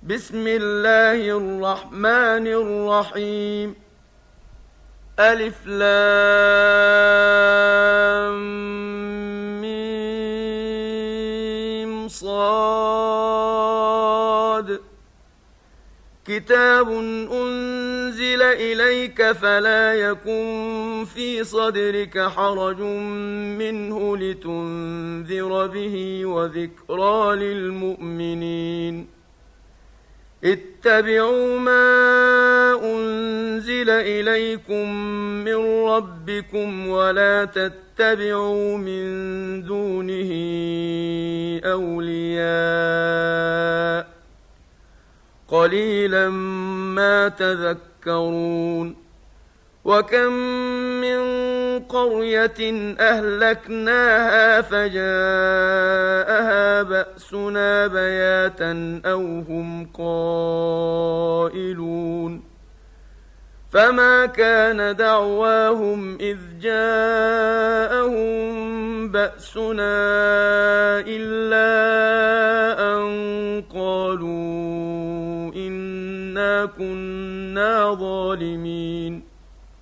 بسم الله الرحمن الرحيم. ألف لام ميم صاد. كتاب أنزل إليك فلا يكن في صدرك حرج منه لتنذر به وذكرى للمؤمنين. اتبعوا ما أنزل إليكم من ربكم ولا تتبعوا من دونه أولياء قليلا ما تذكرون. وكم من قرية أهلكناها فجاءها بأسنا بياتا أو هم قائلون. فما كان دعواهم إذ جاءهم بأسنا إلا أن قالوا إنا كنا ظالمين.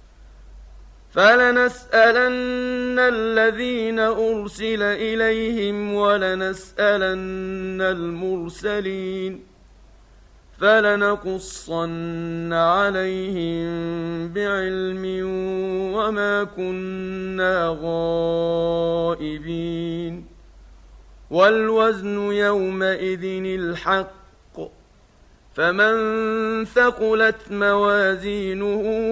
فلنسألن الذين أرسل إليهم ولنسألن المرسلين. فلنقصن عليهم بعلم وما كنا غائبين. والوزن يومئذ الحق. فمن ثقلت موازينه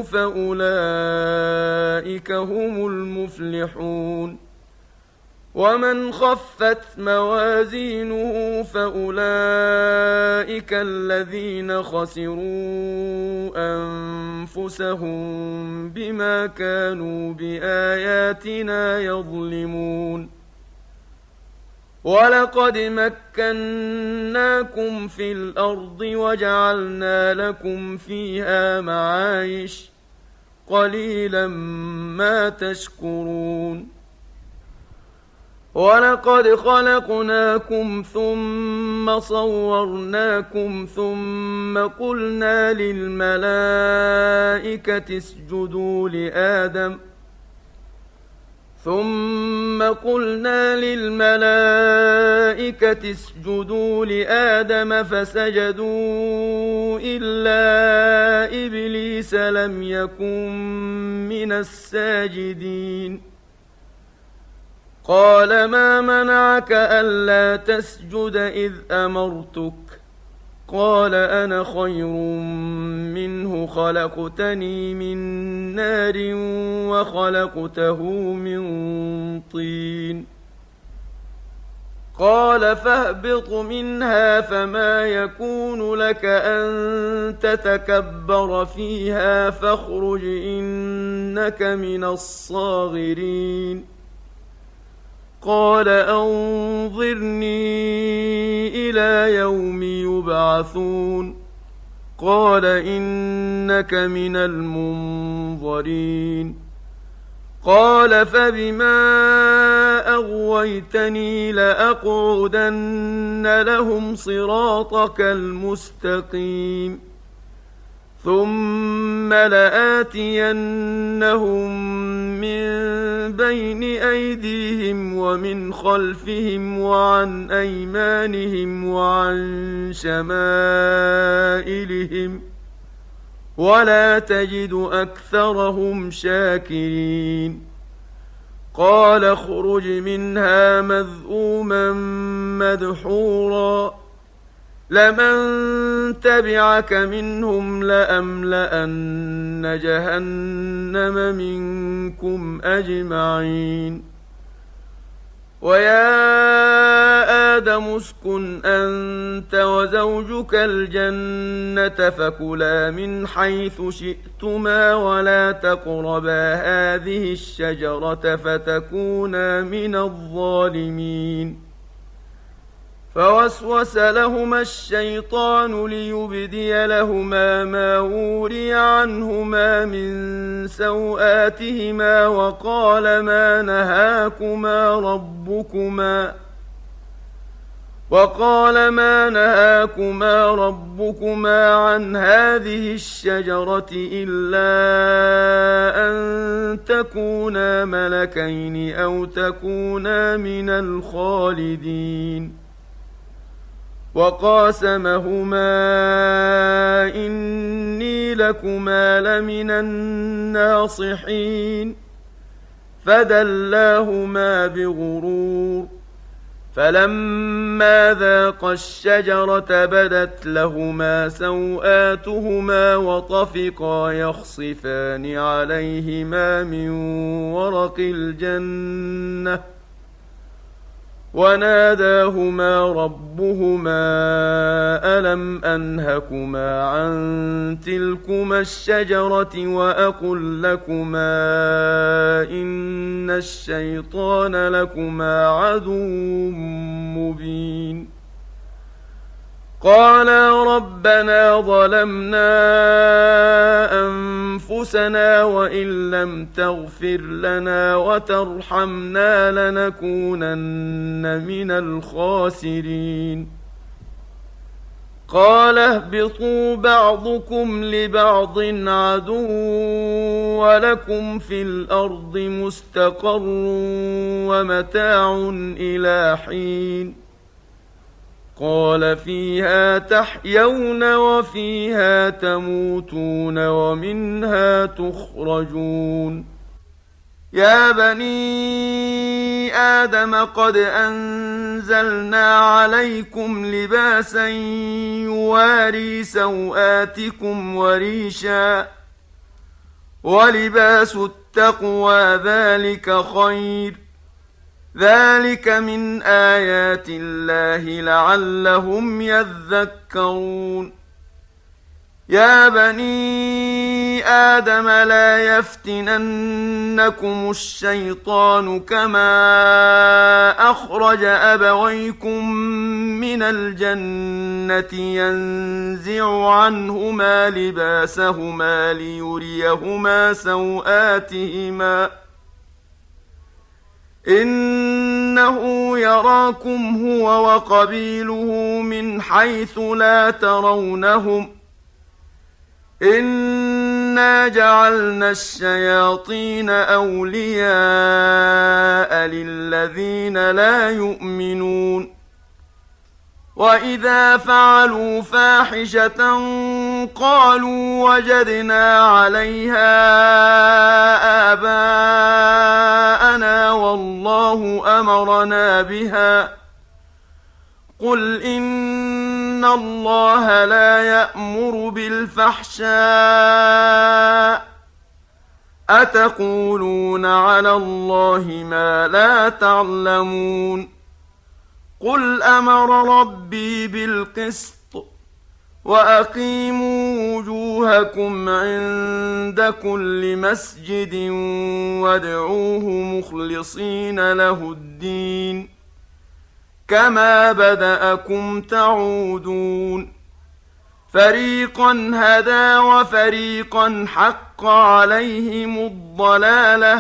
فأولئك هم المفلحون. ومن خفت موازينه فأولئك الذين خسروا أنفسهم بما كانوا بآياتنا يظلمون. ولقد مكناكم في الأرض وجعلنا لكم فيها معايش قليلا ما تشكرون. ولقد خلقناكم ثم صورناكم ثم قلنا للملائكة اسجدوا لآدم فسجدوا إلا إبليس لم يكن من الساجدين. قال ما منعك ألا تسجد إذ أمرتك؟ قال أنا خير منه خلقتني من نار وخلقته من طين. قال فاهبط منها فما يكون لك أن تتكبر فيها فاخرج إنك من الصاغرين. قال أنظرني إلى يوم يبعثون. قال إنك من المنظرين. قال فبما أغويتني لأقعدن لهم صراطك المستقيم ثم لآتينهم من بين أيديهم ومن خلفهم وعن أيمانهم وعن شمائلهم ولا تجد أكثرهم شاكرين. قال اخرج منها مذءوما مدحورا لمن تبعك منهم لأملأن جهنم منكم أجمعين. ويا آدم اسكن أنت وزوجك الجنة فكلا من حيث شئتما ولا تقربا هذه الشجرة فتكونا من الظالمين. فوسوس لهما الشيطان ليبدي لهما ما وري عنهما من سوآتهما وقال ما نهاكما ربكما عن هذه الشجرة إلا أن تكونا ملكين أو تكونا من الخالدين وقاسمهما إني لكما لمن الناصحين فدلاهما بغرور فلما ذاقا الشجرة بدت لهما سوآتهما وطفقا يخصفان عليهما من ورق الجنة وناداهما ربهما ألم أنهكما عن تلكما الشجرة وأقل لكما إن الشيطان لكما عدو مبين قالا ربنا ظلمنا أنفسنا وإن لم تغفر لنا وترحمنا لنكونن من الخاسرين قال اهبطوا بعضكم لبعض عدو ولكم في الأرض مستقر ومتاع إلى حين قال فيها تحيون وفيها تموتون ومنها تخرجون يا بني آدم قد أنزلنا عليكم لباسا يواري سوآتكم وريشا ولباس التقوى ذلك خير ذلك من آيات الله لعلهم يذكرون يا بني آدم لا يفتننكم الشيطان كما أخرج أبويكم من الجنة ينزع عنهما لباسهما ليريهما سوآتهما إنه يراكم هو وقبيله من حيث لا ترونهم إنا جعلنا الشياطين أولياء للذين لا يؤمنون وإذا فعلوا فاحشة قالوا وجدنا عليها آباءنا والله أمرنا بها قل إن الله لا يأمر بالفحشاء أتقولون على الله ما لا تعلمون قل أمر ربي بالقسط وأقيموا وجوهكم عند كل مسجد وادعوه مخلصين له الدين كما بدأكم تعودون فريقا هدى وفريقا حق عليهم الضلالة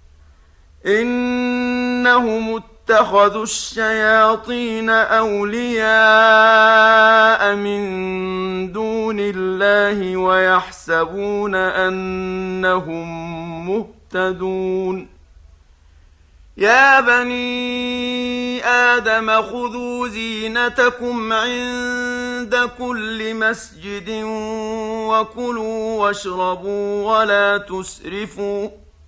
إنهم اتخذوا الشياطين أولياء من دون الله ويحسبون أنهم مهتدون يا بني آدم خذوا زينتكم عند كل مسجد وكلوا واشربوا ولا تسرفوا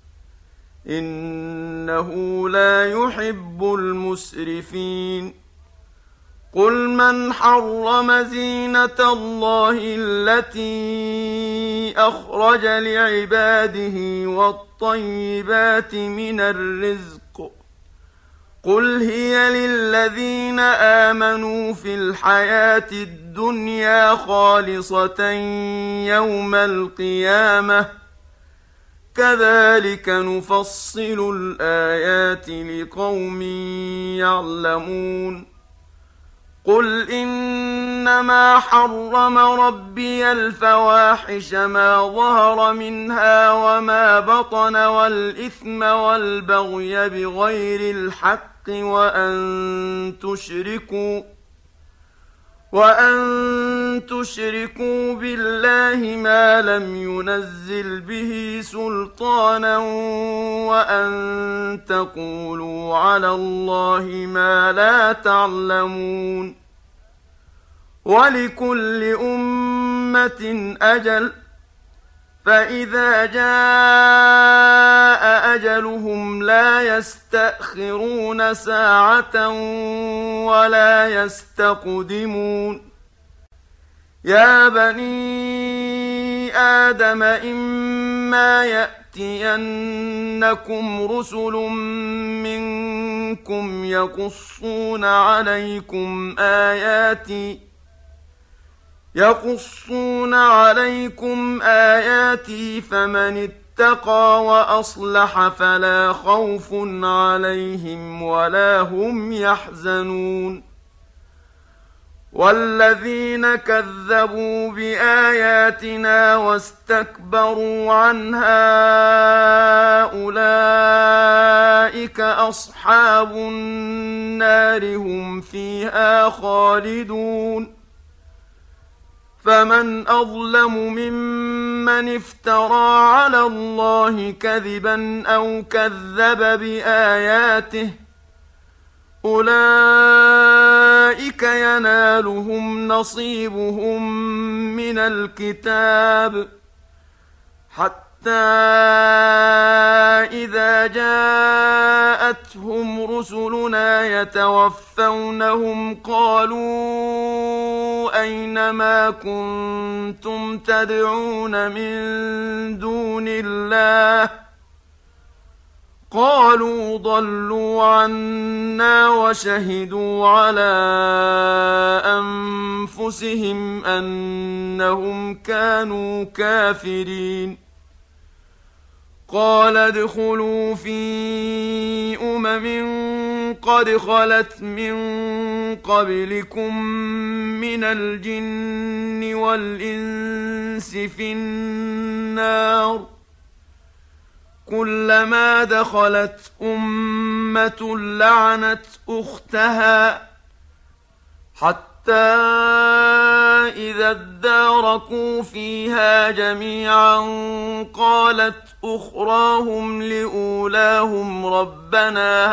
إنه لا يحب المسرفين قل من حرم زينة الله التي أخرج لعباده والطيبات من الرزق قل هي للذين آمنوا في الحياة الدنيا خالصة يوم القيامة كذلك نفصل الآيات لقوم يعلمون قل إنما حرم ربي الفواحش ما ظهر منها وما بطن والإثم والبغي بغير الحق وأن تشركوا بالله ما لم ينزل به سلطانا وأن تقولوا على الله ما لا تعلمون ولكل أمة أجل فإذا جاء أجلهم لا يستأخرون ساعة ولا يستقدمون يا بني آدم إما يأتينكم رسل منكم يقصون عليكم آياتي فمن اتقى وأصلح فلا خوف عليهم ولا هم يحزنون والذين كذبوا بآياتنا واستكبروا عنها أولئك أصحاب النار هم فيها خالدون فمن أظلم ممن افترى على الله كذبا أو كذب بآياته أولئك ينالهم نصيبهم من الكتاب حتى إذا جاءتهم رسلنا يتوفونهم قالوا أين ما كنتم تدعون من دون الله قالوا ضلوا عنا وشهدوا على أنفسهم أنهم كانوا كافرين قال ادخلوا في قد خلت من قبلكم من الجن والإنس في النار كلما دخلت أمة لعنت أختها حتى إذا اداركوا فيها جميعا قالت أخراهم لأولاهم ربنا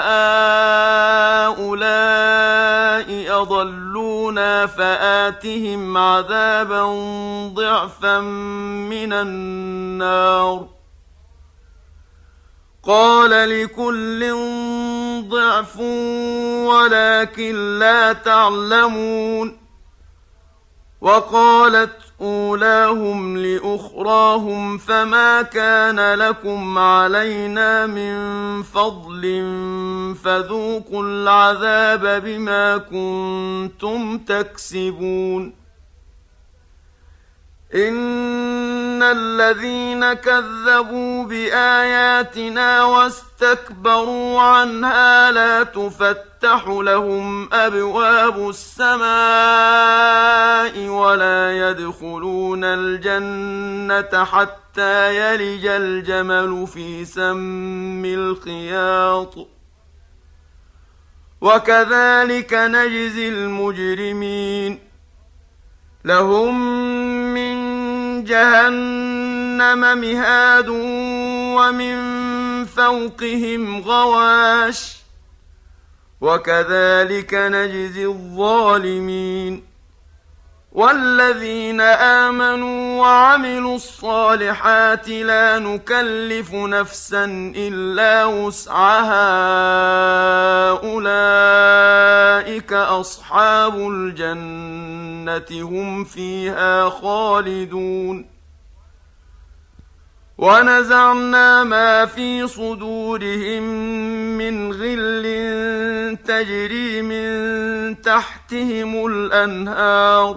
هؤلاء أضلونا فآتهم عذابا ضعفا من النار قال لكل ضعف ولكن لا تعلمون وقالت أولاهم لأخراهم فما كان لكم علينا من فضل فذوقوا العذاب بما كنتم تكسبون إن الذين كذبوا بآياتنا واستكبروا عنها لا تفتح لهم أبواب السماء ولا يدخلون الجنة حتى يلج الجمل في سم الخياط وكذلك نجزي المجرمين لهم من جهنم مهاد ومن فوقهم غواش وكذلك نجزي الظالمين والذين آمنوا وعملوا الصالحات لا نكلف نفسا إلا وسعها أولئك أصحاب الجنة هم فيها خالدون ونزعنا ما في صدورهم من غل تجري من تحتهم الأنهار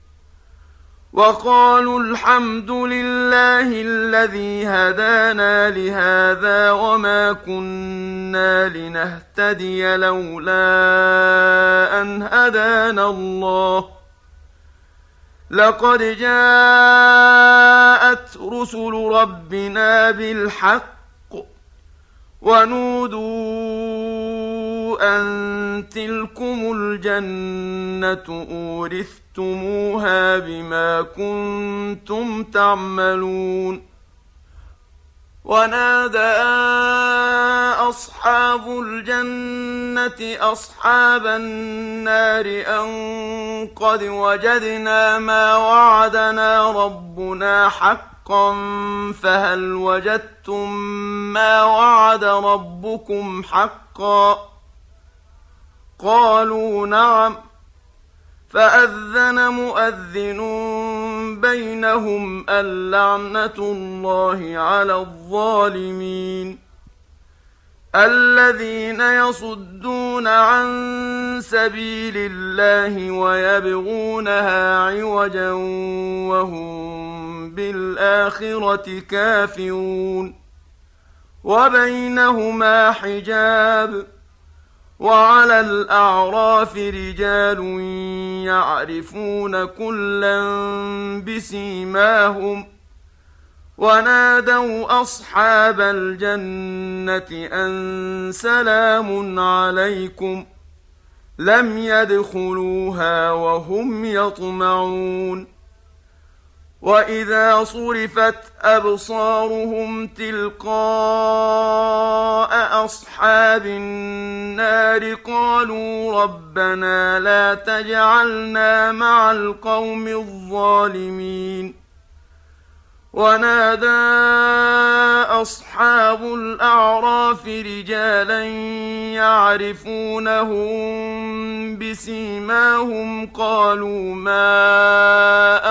وقالوا الحمد لله الذي هدانا لهذا وما كنا لنهتدي لولا أن هدانا الله لقد جاءت رسل ربنا بالحق ونودوا أن تلكم الجنة أورثتموها بما كنتم تعملون ونادى أصحاب الجنة أصحاب النار أن قد وجدنا ما وعدنا ربنا حقا فهل وجدتم ما وعد ربكم حقا قالوا نعم فأذن مؤذن بينهم اللعنة الله على الظالمين الذين يصدون عن سبيل الله ويبغونها عوجا وهم بالآخرة كافرون وبينهما حجاب وعلى الأعراف رجال يعرفون كلا بسيماهم ونادوا أصحاب الجنة أن سلام عليكم لم يدخلوها وهم يطمعون وإذا صرفت أبصارهم تلقاء أصحاب النار قالوا ربنا لا تجعلنا مع القوم الظالمين ونادى أصحاب الأعراف رجالا يعرفونهم بسيماهم قالوا ما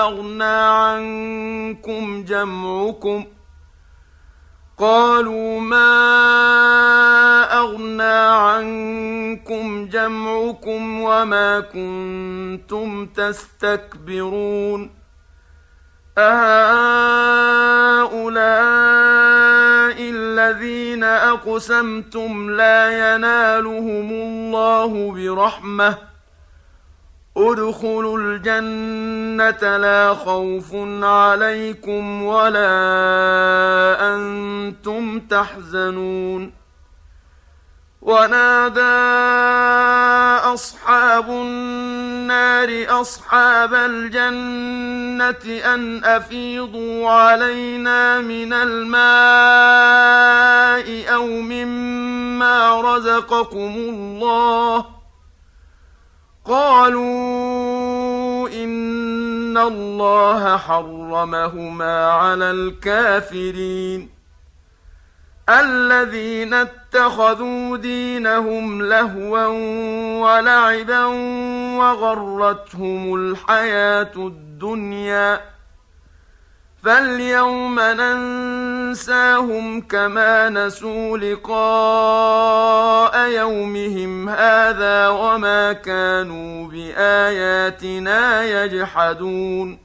أغنى عنكم جمعكم وما كنتم تستكبرون أهؤلاء الذين أقسمتم لا ينالهم الله برحمة ادخلوا الجنة لا خوف عليكم ولا أنتم تحزنون ونادى أصحاب النار أصحاب الجنة أن أفيضوا علينا من الماء أو مما رزقكم الله قالوا إن الله حرمهما على الكافرين الذين اتخذوا دينهم لهوا ولعبا وغرتهم الحياة الدنيا فاليوم ننساهم كما نسوا لقاء يومهم هذا وما كانوا بآياتنا يجحدون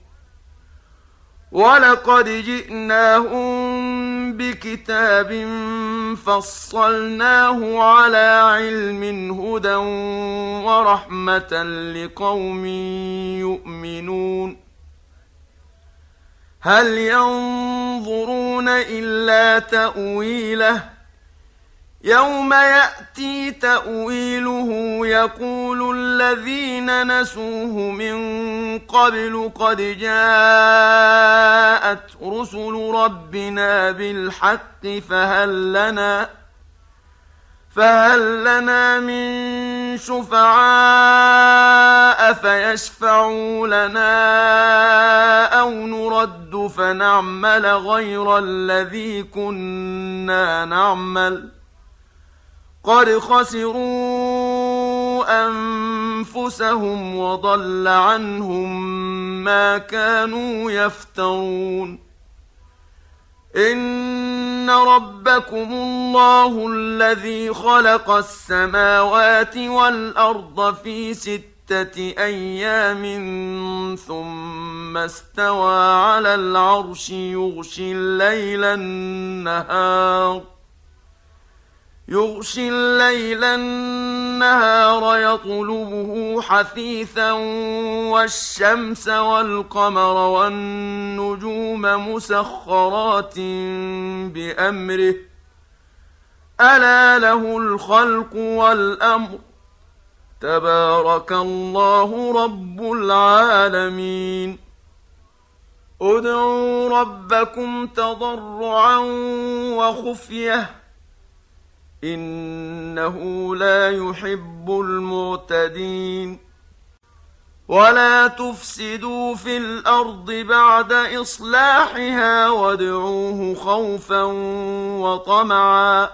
ولقد جئناهم بكتاب فصلناه على علم هدى ورحمة لقوم يؤمنون هل ينظرون إلا تأويله يوم يأتي تأويله يقول الذين نسوه من قبل قد جاءت رسل ربنا بالحق فهل لنا من شفعاء فيشفعوا لنا أو نرد فنعمل غير الذي كنا نعمل قد خسروا أنفسهم وضل عنهم ما كانوا يفترون إن ربكم الله الذي خلق السماوات والأرض في 6 أيام ثم استوى على العرش يغشي الليل النهار يطلبه حثيثا والشمس والقمر والنجوم مسخرات بأمره ألا له الخلق والأمر تبارك الله رب العالمين ادعوا ربكم تضرعا وخفية إنه لا يحب المعتدين ولا تفسدوا في الأرض بعد إصلاحها وادعوه خوفا وطمعا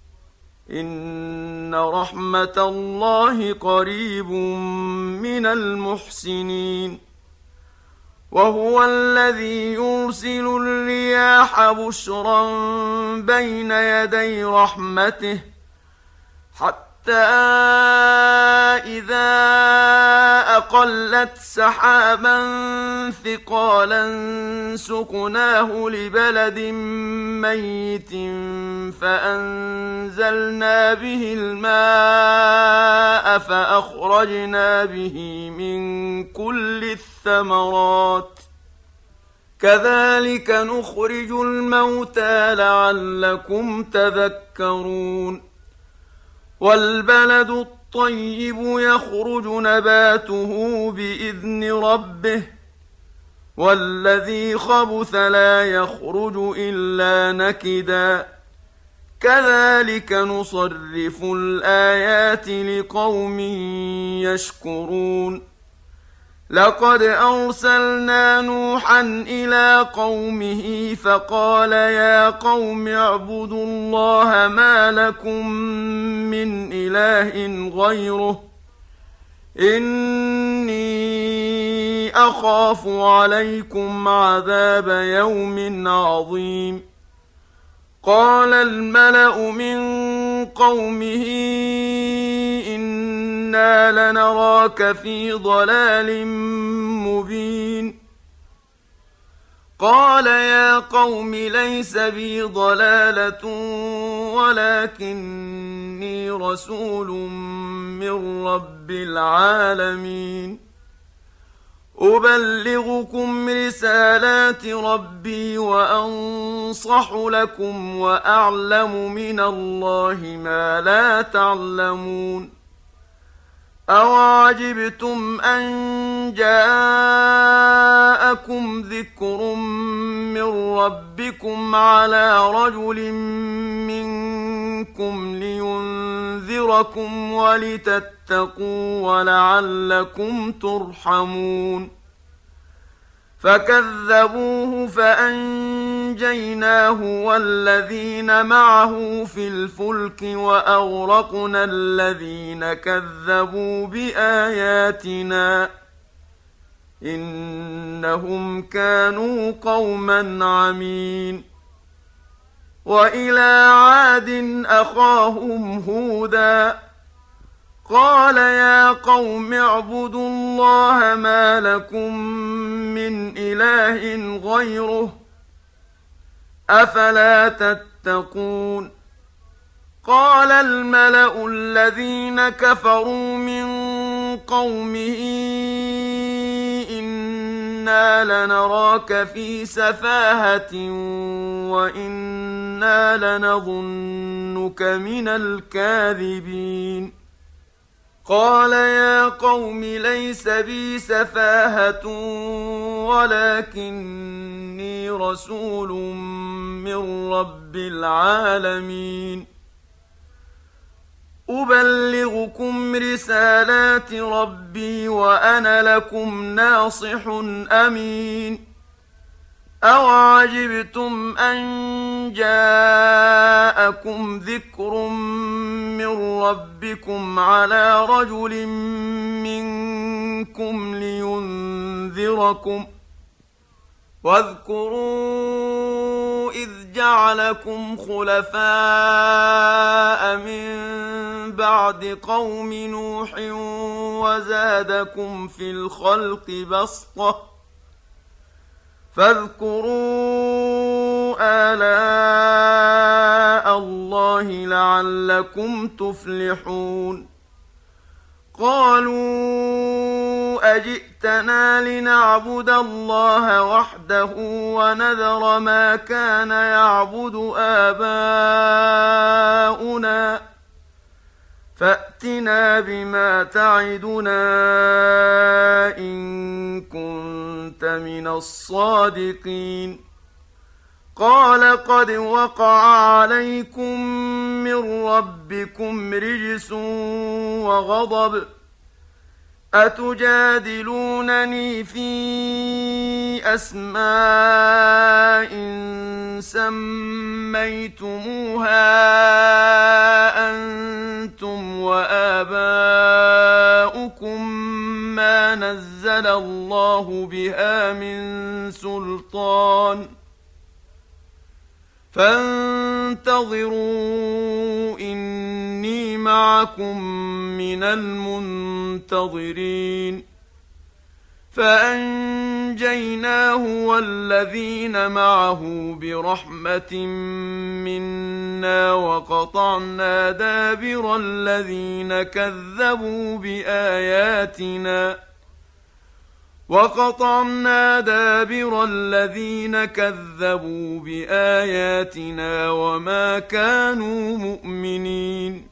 إن رحمة الله قريب من المحسنين وهو الذي يرسل الرياح بشرا بين يدي رحمته حتى إذا أقلت سحابا ثقالا سقناه لبلد ميت فأنزلنا به الماء فأخرجنا به من كل الثمرات كذلك نخرج الموتى لعلكم تذكرون والبلد الطيب يخرج نباته بإذن ربه والذي خبث لا يخرج إلا نكدا كذلك نصرف الآيات لقوم يشكرون لقد أرسلنا نوحا إلى قومه فقال يا قوم اعبدوا الله ما لكم من إله غيره إني أخاف عليكم عذاب يوم عظيم قال الملأ من قومه إنا لنراك في ضلال مبين قال يا قوم ليس بي ضلالة ولكني رسول من رب العالمين أبلغكم رسالات ربي وأنصح لكم وأعلم من الله ما لا تعلمون أوعجبتم أن جاءكم ذكر من ربكم على رجل منكم لينذركم ولتتقوا ولعلكم ترحمون فكذبوه فأنجيناه والذين معه في الفلك وأغرقنا الذين كذبوا بآياتنا إنهم كانوا قوما عمين وإلى عاد أخاهم هودا قال يا قوم اعبدوا الله ما لكم من إله غيره أفلا تتقون قال الملأ الذين كفروا من قومه إنا لنراك في سفاهة وإنا لنظنك من الكاذبين قال يا قوم ليس بي سفاهة ولكني رسول من رب العالمين أبلغكم رسالات ربي وأنا لكم ناصح أمين أوعجبتم أن جاءكم ذكر من ربكم على رجل منكم لينذركم واذكروا إذ جعلكم خلفاء من بعد قوم نوح وزادكم في الخلق بسطة فاذكروا آلاء الله لعلكم تفلحون قالوا أجئتنا جئتنا لنعبد الله وحده ونذر ما كان يعبد آباؤنا فأتنا بما تعدنا إن كنت من الصادقين قال قد وقع عليكم من ربكم رجس وغضب أتجادلونني في أسماء سميتموها أنتم وآباؤكم ما نزل الله بها من سلطان فانتظروا إني معكم من المنتظرين فأنجيناه والذين معه برحمة منا وقطعنا دابر الذين كذبوا بآياتنا وما كانوا مؤمنين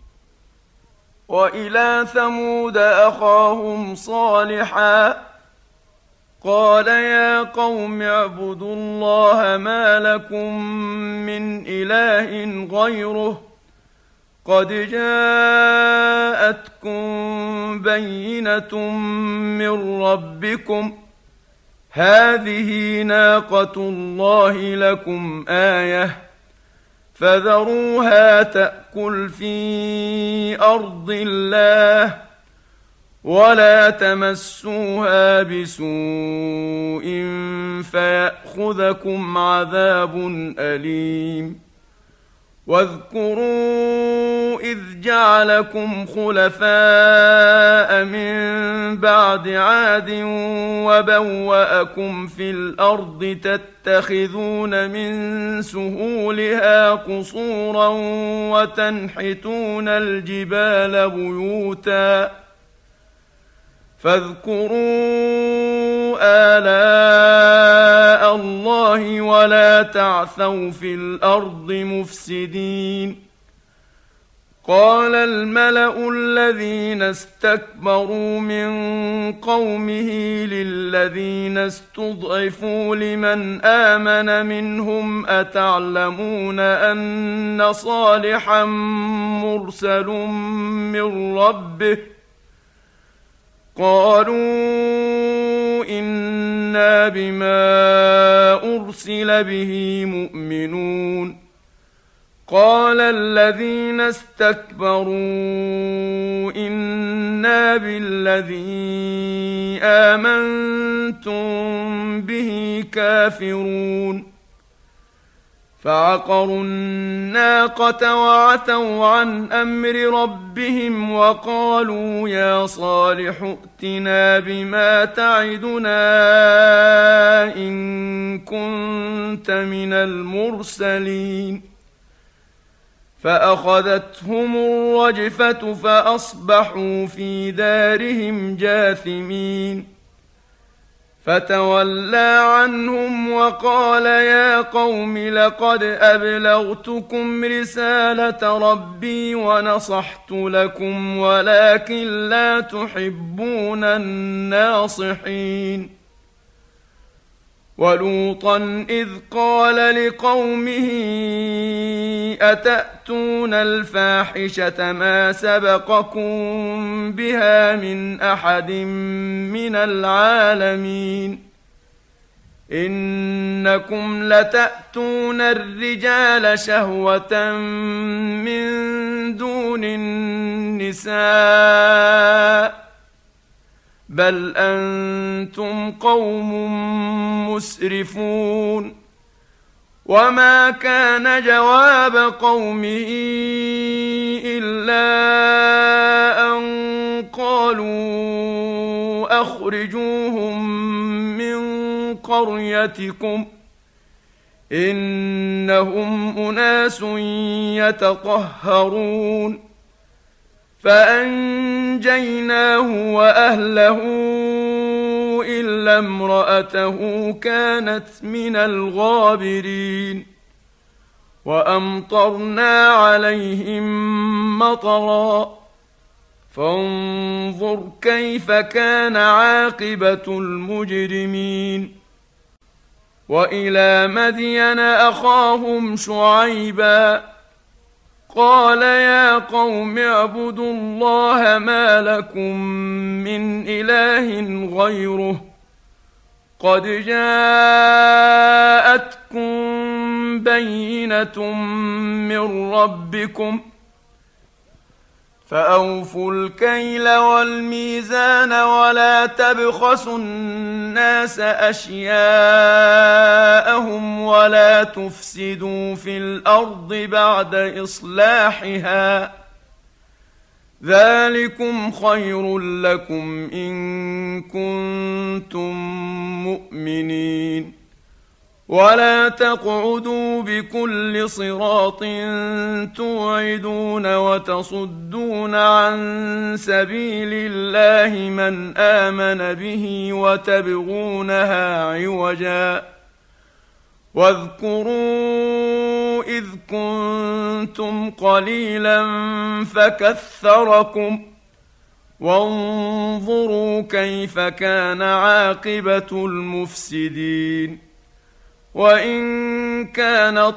وإلى ثمود أخاهم صالحا قال يا قوم اعبدوا الله ما لكم من إله غيره قد جاءتكم بينة من ربكم هذه ناقة الله لكم آية فذروها تأكل في أرض الله ولا تمسوها بسوء فيأخذكم عذاب أليم واذكروا إذ جعلكم خلفاء من بعد عاد وبوأكم في الأرض تتخذون من سهولها قصورا وتنحتون الجبال بيوتا فاذكروا آلاء الله ولا تعثوا في الأرض مفسدين قال الملأ الذين استكبروا من قومه للذين استضعفوا لمن آمن منهم أتعلمون أن صالحا مرسل من ربه قالوا إنا بما أرسل به مؤمنون قال الذين استكبروا إنا بالذي آمنتم به كافرون فعقروا الناقة وعتوا عن أمر ربهم وقالوا يا صالح ائتنا بما تعدنا إن كنت من المرسلين فأخذتهم الرجفة فأصبحوا في دارهم جاثمين فتولى عنهم وقال يا قوم لقد أبلغتكم رسالة ربي ونصحت لكم ولكن لا تحبون الناصحين ولوطا إذ قال لقومه أتأتون الفاحشة ما سبقكم بها من أحد من العالمين إنكم لتأتون الرجال شهوة من دون النساء بل أنتم قوم مسرفون وما كان جواب قومه إلا أن قالوا أخرجوهم من قريتكم إنهم أناس يتطهرون فأنجيناه وأهله إلا امرأته كانت من الغابرين وأمطرنا عليهم مطرا فانظر كيف كان عاقبة المجرمين وإلى مدين أخاهم شعيبا قال يا قوم اعبدوا الله ما لكم من إله غيره قد جاءتكم بينة من ربكم فأوفوا الكيل والميزان ولا تبخسوا الناس أشياءهم ولا تفسدوا في الأرض بعد إصلاحها ذلكم خير لكم إن كنتم مؤمنين ولا تقعدوا بكل صراط توعدون وتصدون عن سبيل الله من آمن به وتبغونها عوجا واذكروا إذ كنتم قليلا فكثركم وانظروا كيف كان عاقبة المفسدين وإن كان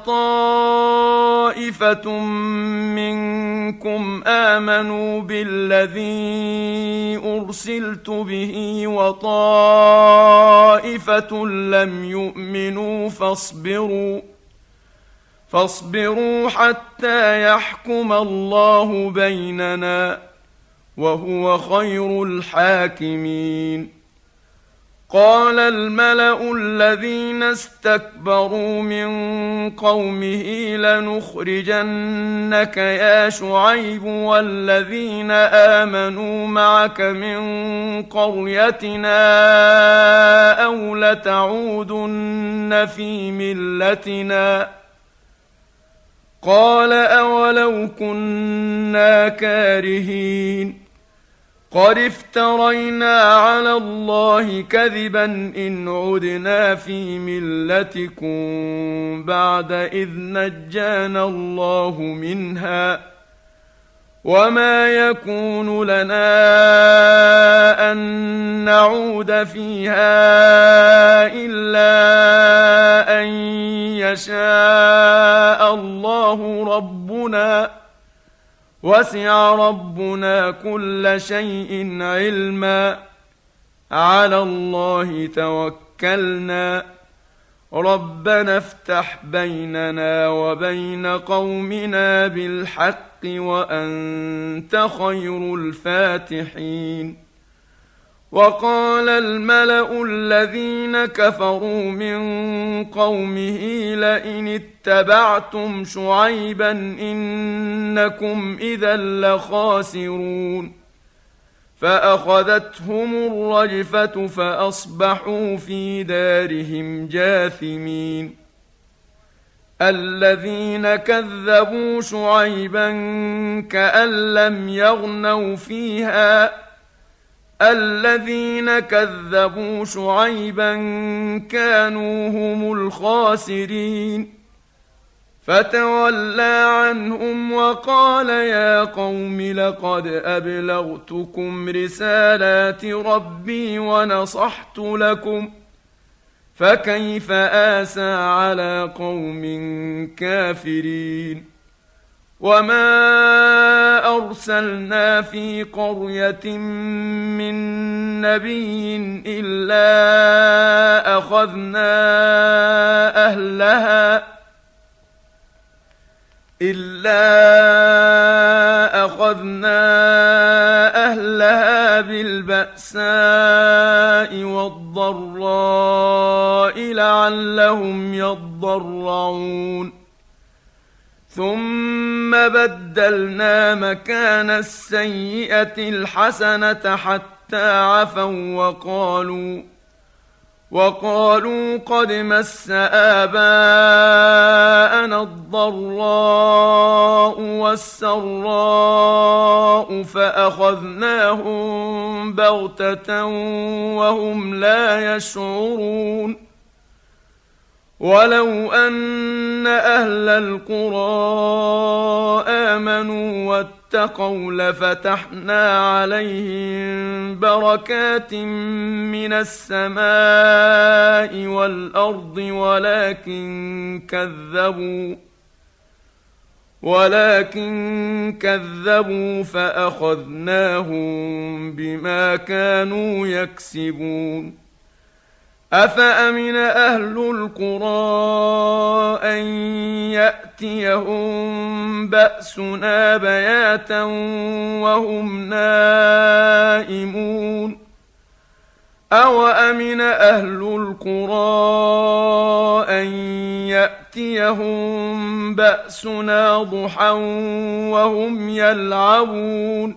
طائفة منكم آمنوا بالذي أرسلت به وطائفة لم يؤمنوا فاصبروا حتى يحكم الله بيننا وهو خير الحاكمين قال الملأ الذين استكبروا من قومه لنخرجنك يا شعيب والذين آمنوا معك من قريتنا أو لتعودن في ملتنا قال أولو كنا كارهين قد افترينا على الله كذبا إن عدنا في ملتكم بعد إذ نجانا الله منها وما يكون لنا أن نعود فيها إلا أن يشاء الله ربنا وسع ربنا كل شيء علما على الله توكلنا ربنا افتح بيننا وبين قومنا بالحق وأنت خير الفاتحين وقال الملأ الذين كفروا من قومه لئن اتبعتم شعيبا إنكم إذا لخاسرون فأخذتهم الرجفة فأصبحوا في دارهم جاثمين الذين كذبوا شعيبا كأن لم يغنوا فيها الذين كذبوا شعيبا كانوا هم الخاسرين فتولى عنهم وقال يا قوم لقد أبلغتكم رسالات ربي ونصحت لكم فكيف آسى على قوم كافرين وما أرسلنا في قرية من نبي إلا أخذنا أهلها بالبأساء والضراء لعلهم يضرعون ثم بدلنا مكان السيئة الحسنة حتى عفوا وقالوا قد مس آباءنا الضراء والسراء فأخذناهم بغتة وهم لا يشعرون ولو أن أهل القرى آمنوا واتقوا لفتحنا عليهم بركات من السماء والأرض ولكن كذبوا فأخذناهم بما كانوا يكسبون أفأمن أهل القرى أن يأتيهم بأسنا بياتا وهم نائمون أوأمن أهل القرى أن يأتيهم بأسنا ضحى وهم يلعبون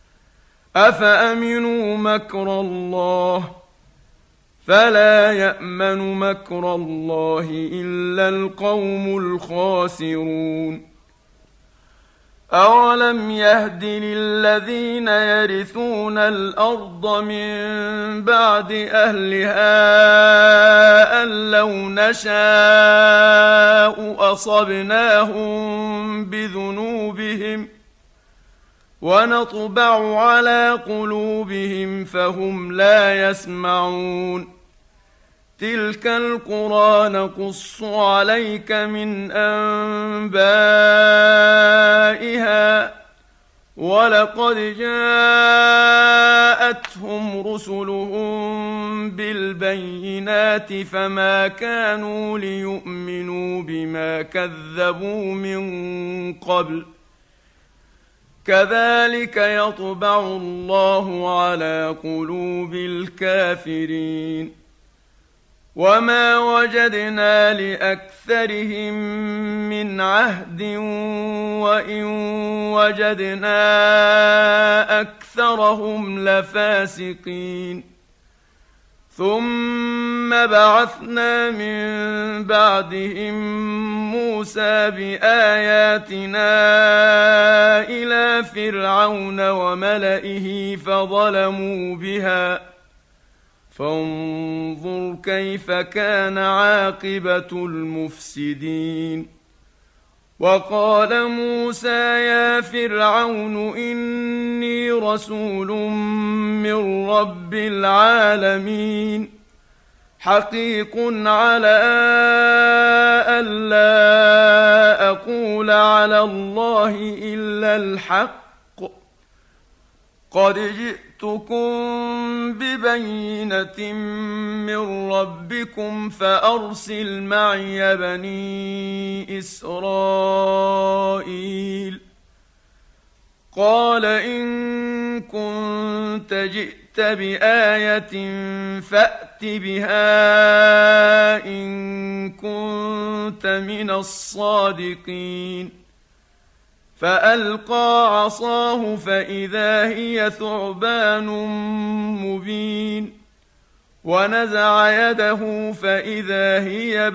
أفأمنوا مكر الله فلا يأمن مكر الله إلا القوم الخاسرون أولم يهد للذين يرثون الأرض من بعد أهلها أن لو نشاء أصبناهم بذنوبهم ونطبع على قلوبهم فهم لا يسمعون تلك القرى نقص عليك من أنبائها ولقد جاءتهم رسلهم بالبينات فما كانوا ليؤمنوا بما كذبوا من قبل كذلك يطبع الله على قلوب الكافرين وما وجدنا لأكثرهم من عهد وإن وجدنا أكثرهم لفاسقين ثم بعثنا من بعدهم موسى بآياتنا إلى فرعون وملئه فظلموا بها فانظر كيف كان عاقبة المفسدين وقال موسى يا فرعون إني رسول من رب العالمين حقيق على ألا أقول على الله إلا الحق قد جئتكم ببينة من ربكم فأرسل معي بني إسرائيل قال إن كنت جئت بآية فأت بها إن كنت من الصادقين فألقى عصاه فإذا هي ثعبان مبين ونزع يده فإذا هي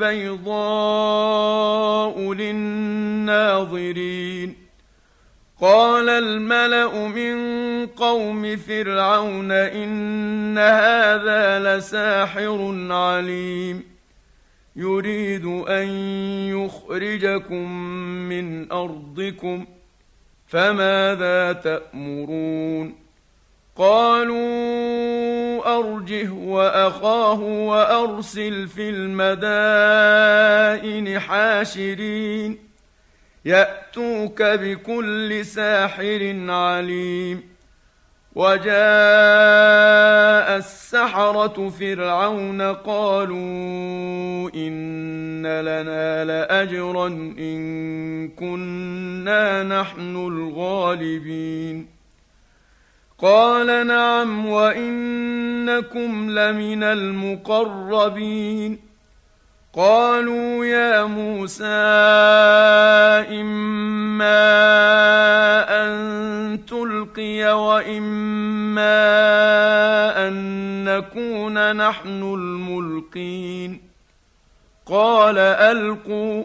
بيضاء للناظرين قال الملأ من قوم فرعون إن هذا لساحر عليم يريد أن يخرجكم من أرضكم فماذا تأمرون قالوا أرجه وأخاه وأرسل في المدائن حاشرين يأتوك بكل ساحر عليم وجاء السحرة فرعون قالوا إن لنا لأجرا إن كنا نحن الغالبين قال نعم وإنكم لمن المقربين قالوا يا موسى إما أن تلقي وإما أن نكون نحن الملقين قال ألقوا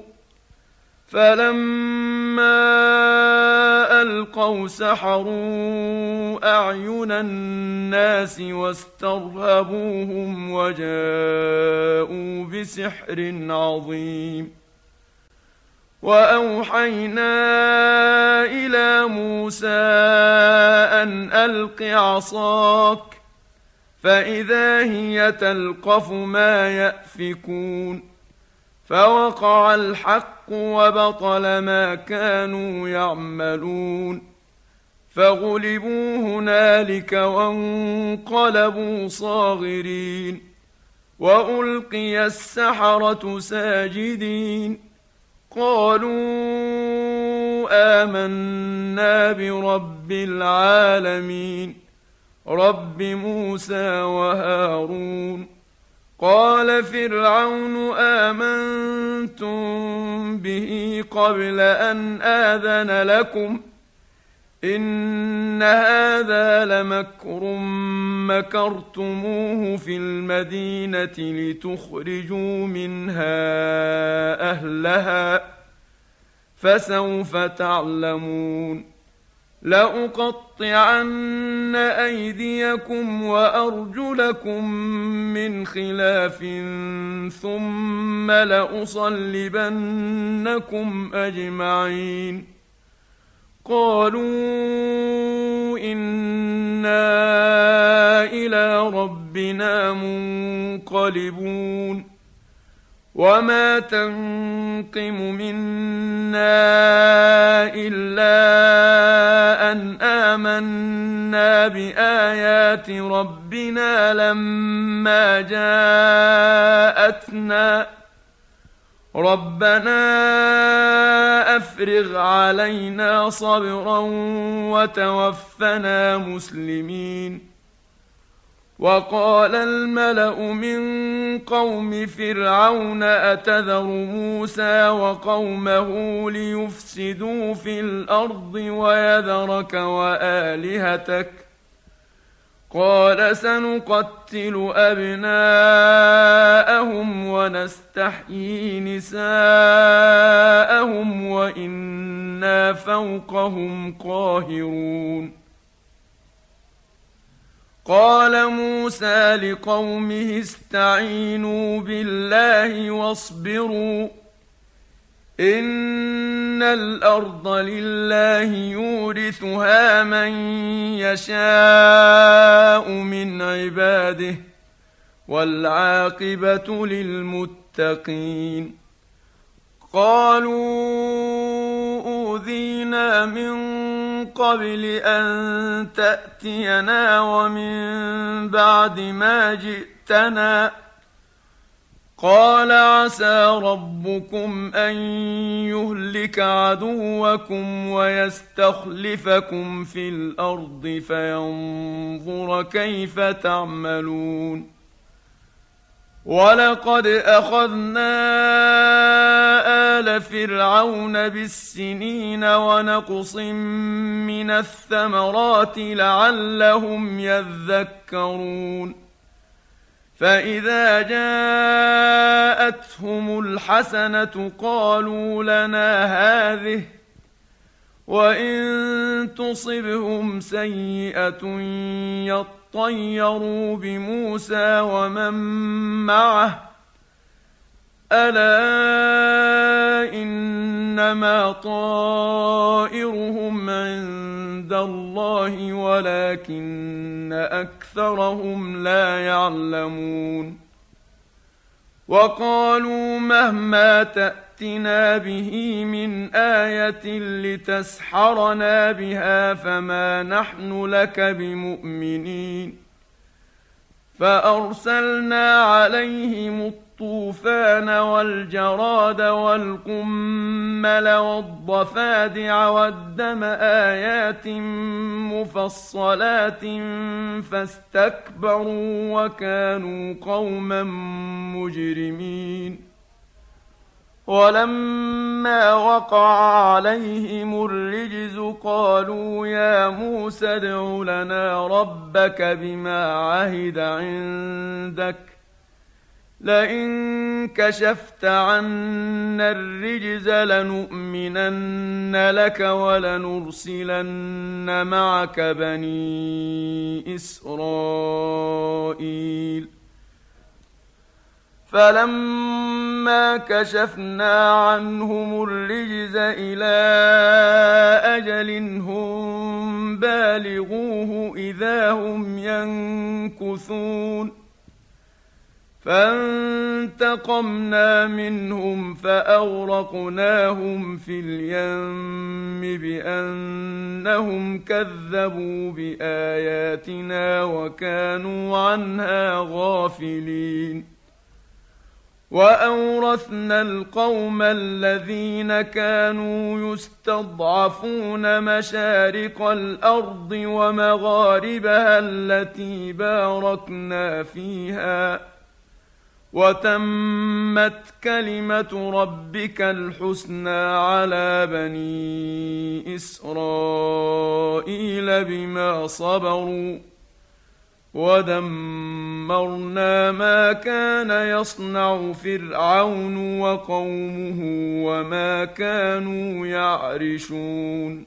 فلما ألقوا سحروا أعين الناس واسترهبوهم وجاءوا بسحر عظيم وأوحينا إلى موسى أن ألق عصاك فإذا هي تلقف ما يأفكون فوقع الحق وبطل ما كانوا يعملون فغلبوا هنالك وانقلبوا صاغرين وألقي السحرة ساجدين قالوا آمنا برب العالمين رب موسى وهارون قال فرعون آمنتم به قبل أن آذن لكم إن هذا لمكر مكرتموه في المدينة لتخرجوا منها أهلها فسوف تعلمون لأقطعن أيديكم وأرجلكم من خلاف ثم لأصلبنكم أجمعين قالوا إنا إلى ربنا منقلبون وما تنقم منا إلا أن آمنا بآيات ربنا لما جاءتنا ربنا أفرغ علينا صبرا وتوفنا مسلمين وقال الملأ من قوم فرعون أتذر موسى وقومه ليفسدوا في الأرض ويذرك وآلهتك قال سنقتل أبناءهم ونستحيي نساءهم وإنا فوقهم قاهرون قال موسى لقومه استعينوا بالله واصبروا إن الأرض لله يورثها من يشاء من عباده والعاقبة للمتقين قالوا أوذينا من قبل أن تأتينا ومن بعد ما جئتنا قال عسى ربكم أن يهلك عدوكم ويستخلفكم في الأرض فينظر كيف تعملون ولقد أخذنا آل فرعون بالسنين ونقص من الثمرات لعلهم يذكرون فإذا جاءتهم الحسنة قالوا لنا هذه وإن تصبهم سيئة يطيروا بموسى ومن معه ألا إنما طائرهم عند الله ولكن أكثرهم لا يعلمون وقالوا مهما تأتنا به من آية لتسحرنا بها فما نحن لك بمؤمنين فأرسلنا عليهم الطوفان والجراد والقمل والضفادع والدم آيات مفصلات فاستكبروا وكانوا قوما مجرمين ولما وقع عليهم الرجز قالوا يا موسى ادع لنا ربك بما عهد عندك لئن كشفت عنا الرجز لنؤمنن لك ولنرسلن معك بني إسرائيل فلما كشفنا عنهم الرجز إلى أجل هم بالغوه إذا هم ينكثون فانتقمنا منهم فأغرقناهم في اليم بأنهم كذبوا بآياتنا وكانوا عنها غافلين وأورثنا القوم الذين كانوا يستضعفون مشارق الأرض ومغاربها التي باركنا فيها وتمت كلمة ربك الحسنى على بني إسرائيل بما صبروا ودمرنا ما كان يصنع فرعون وقومه وما كانوا يعرشون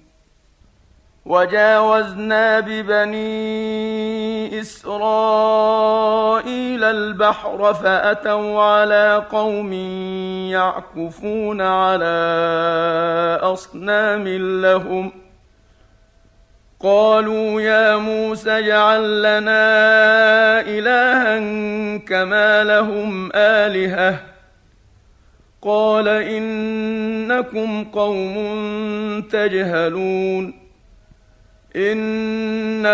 وجاوزنا ببني إسرائيل البحر فأتوا على قوم يعكفون على أصنام لهم قالوا يا موسى اجعل لنا إلها كما لهم آلهة قال إنكم قوم تجهلون إن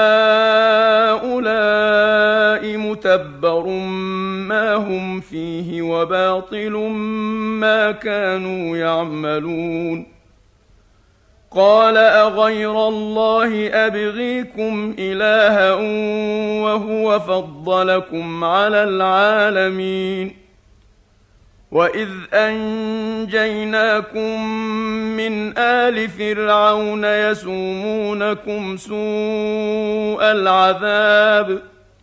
هؤلاء متبر ما هم فيه وباطل ما كانوا يعملون قال أغير الله أبغيكم إلها وهو فضلكم على العالمين وإذ أنجيناكم من آل فرعون يسومونكم سوء العذاب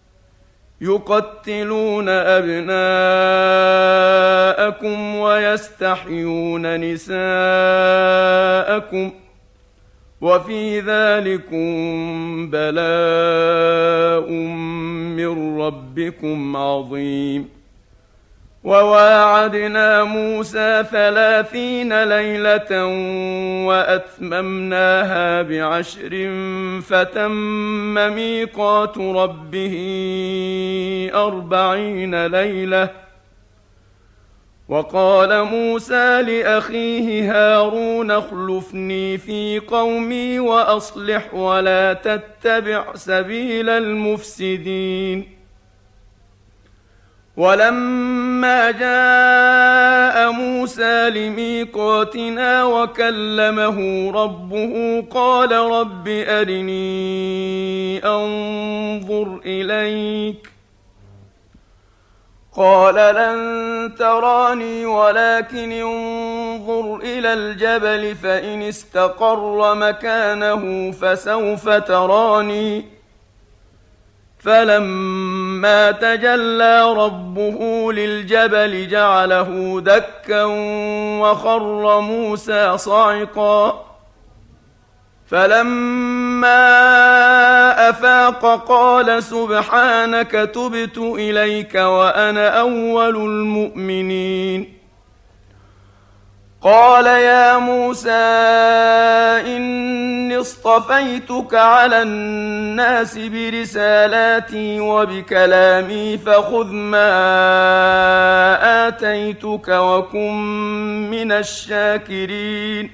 يقتلون أبناءكم ويستحيون نساءكم وفي ذلكم بلاء من ربكم عظيم وواعدنا موسى 30 ليلة وأتممناها ب10 فتم ميقات ربه 40 ليلة وقال موسى لأخيه هارون اخلفني في قومي وأصلح ولا تتبع سبيل المفسدين ولما جاء موسى لميقاتنا وكلمه ربه قال رب أرني أنظر إليك قال لن تراني ولكن انظر إلى الجبل فإن استقر مكانه فسوف تراني فلما تجلى ربه للجبل جعله دكا وخر موسى صعقا فلما أفاق قال سبحانك تبت إليك وأنا أول المؤمنين قال يا موسى إني اصطفيتك على الناس برسالاتي وبكلامي فخذ ما آتيتك وكن من الشاكرين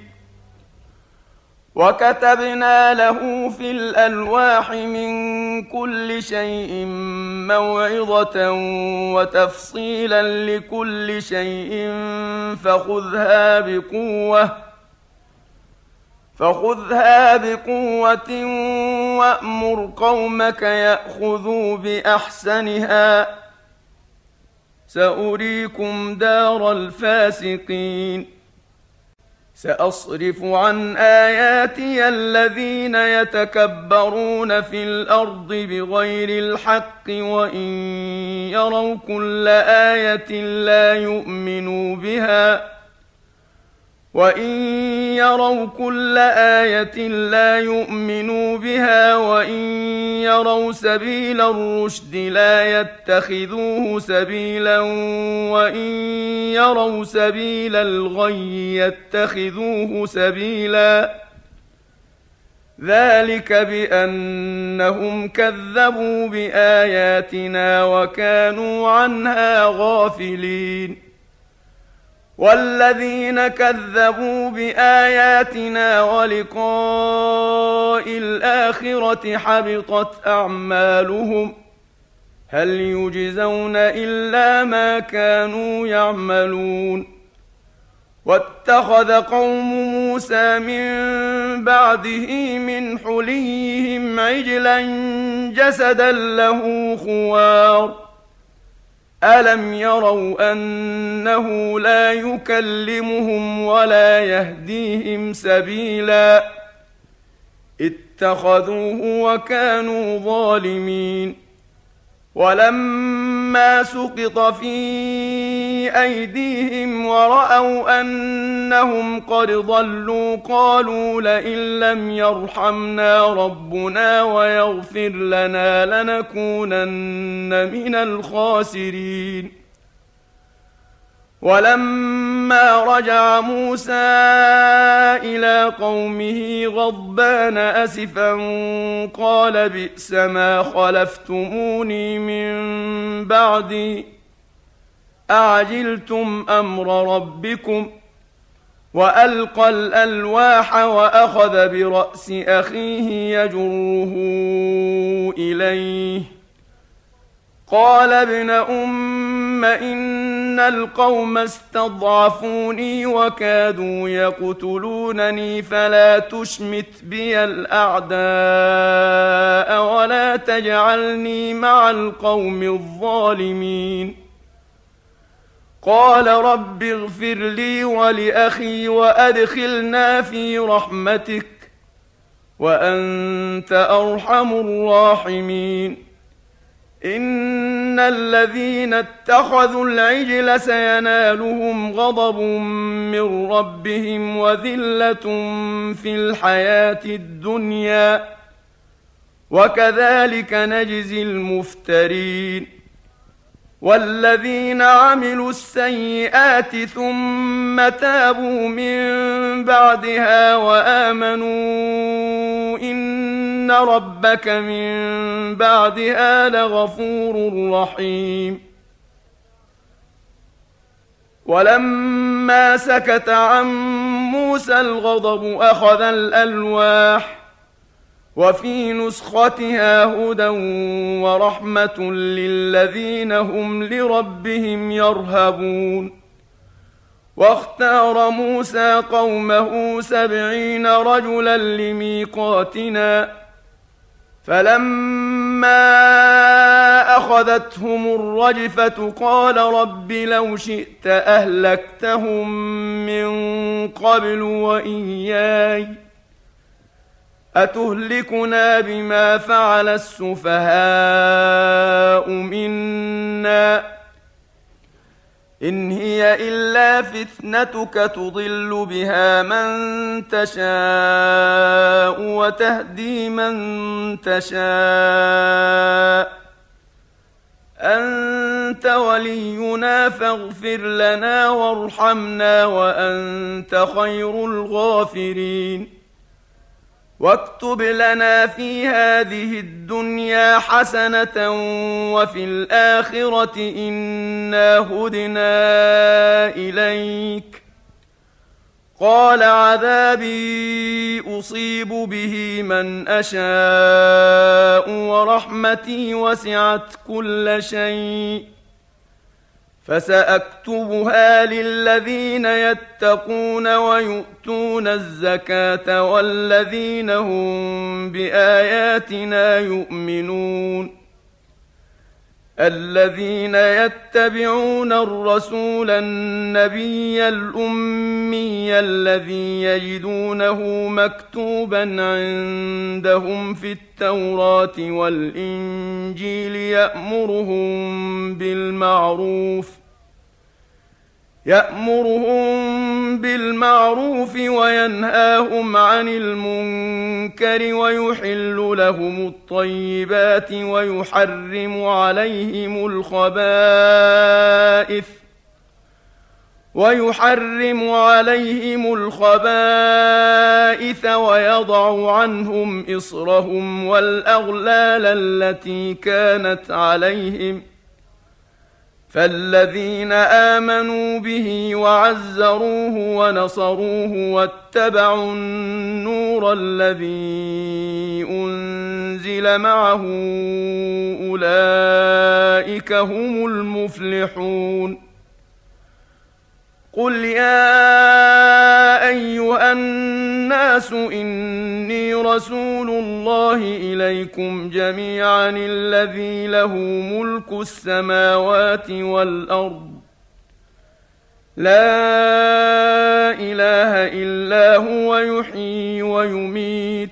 وكتبنا له في الألواح من كل شيء موعظة وتفصيلا لكل شيء فخذها بقوة وأمر قومك يأخذوا بأحسنها سأريكم دار الفاسقين سأصرف عن آياتي الذين يتكبرون في الأرض بغير الحق وإن يروا كل آية لا يؤمنوا بها وإن يروا سبيل الرشد لا يتخذوه سبيلا وإن يروا سبيل الغي يتخذوه سبيلا ذلك بأنهم كذبوا بآياتنا وكانوا عنها غافلين والذين كذبوا بآياتنا ولقاء الآخرة حبطت أعمالهم هل يجزون إلا ما كانوا يعملون واتخذ قوم موسى من بعده من حليهم عجلا جسدا له خوار ألم يروا أنه لا يكلمهم ولا يهديهم سبيلا اتخذوه وكانوا ظالمين ولما سقط في أيديهم ورأوا أنهم قد ضلوا قالوا لئن لم يرحمنا ربنا ويغفر لنا لنكونن من الخاسرين ولما رجع موسى إلى قومه غضبان أسفا قال بئس ما خلفتموني من بعدي أعجلتم أمر ربكم وألقى الألواح وأخذ برأس أخيه يجره إليه قال ابن أم إن القوم استضعفوني وكادوا يقتلونني فلا تشمت بي الأعداء ولا تجعلني مع القوم الظالمين قال رب اغفر لي ولأخي وأدخلنا في رحمتك وأنت أرحم الراحمين إن الذين اتخذوا العجل سينالهم غضب من ربهم وذلة في الحياة الدنيا وكذلك نجزي المفترين والذين عملوا السيئات ثم تابوا من بعدها وآمنوا إن ربك من بعدها لغفور رحيم ولما سكت عن موسى الغضب أخذ الألواح وفي نسختها هدى ورحمة للذين هم لربهم يرهبون واختار موسى قومه 70 رجلا لميقاتنا فلما أخذتهم الرجفة قال رب لو شئت أهلكتهم من قبل وإياي أتهلكنا بما فعل السفهاء منا إن هي إلا فتنتك تضل بها من تشاء وتهدي من تشاء أنت ولينا فاغفر لنا وارحمنا وأنت خير الغافرين واكتب لنا في هذه الدنيا حسنة وفي الآخرة إنا هدنا إليك قال عذابي أصيب به من أشاء ورحمتي وسعت كل شيء فسأكتبها للذين يتقون ويؤتون الزكاة والذين هم بآياتنا يؤمنون الذين يتبعون الرسول النبي الأمي الذي يجدونه مكتوبا عندهم في التوراة والإنجيل يأمرهم بالمعروف وينهاهم عن المنكر ويحل لهم الطيبات ويحرم عليهم الخبائث ويضع عنهم إصرهم والأغلال التي كانت عليهم فالذين آمنوا به وعزروه ونصروه واتبعوا النور الذي أنزل معه أولئك هم المفلحون قل يا أيها الناس إني رسول الله إليكم جميعا الذي له ملك السماوات والأرض لا إله إلا هو يحيي ويميت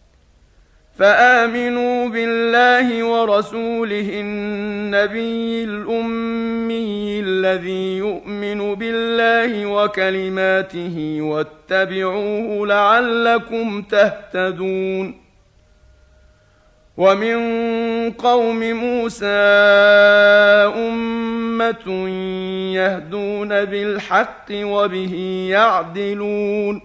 فآمنوا بالله ورسوله النبي الأمي الذي يؤمن بالله وكلماته واتبعوه لعلكم تهتدون ومن قوم موسى أمة يهدون بالحق وبه يعدلون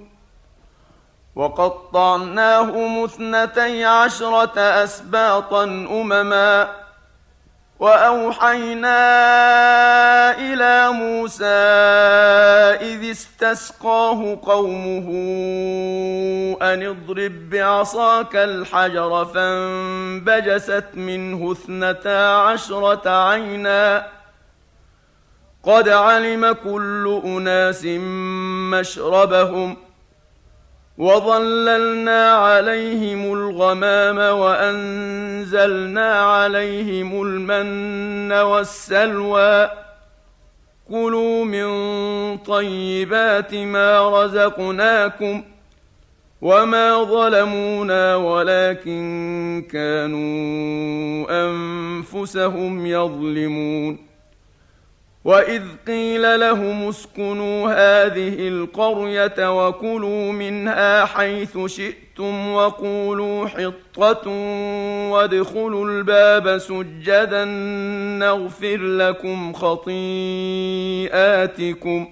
وقطعناهم 12 أسباطا أمما وأوحينا إلى موسى إذ استسقاه قومه أن اضرب بعصاك الحجر فانبجست منه 12 عينا قد علم كل أناس مشربهم وظللنا عليهم الغمام وأنزلنا عليهم المن والسلوى كلوا من طيبات ما رزقناكم وما ظلمونا ولكن كانوا أنفسهم يظلمون وإذ قيل لهم اسكنوا هذه القرية وكلوا منها حيث شئتم وقولوا حطة وادخلوا الباب سجدا نغفر لكم خطيئاتكم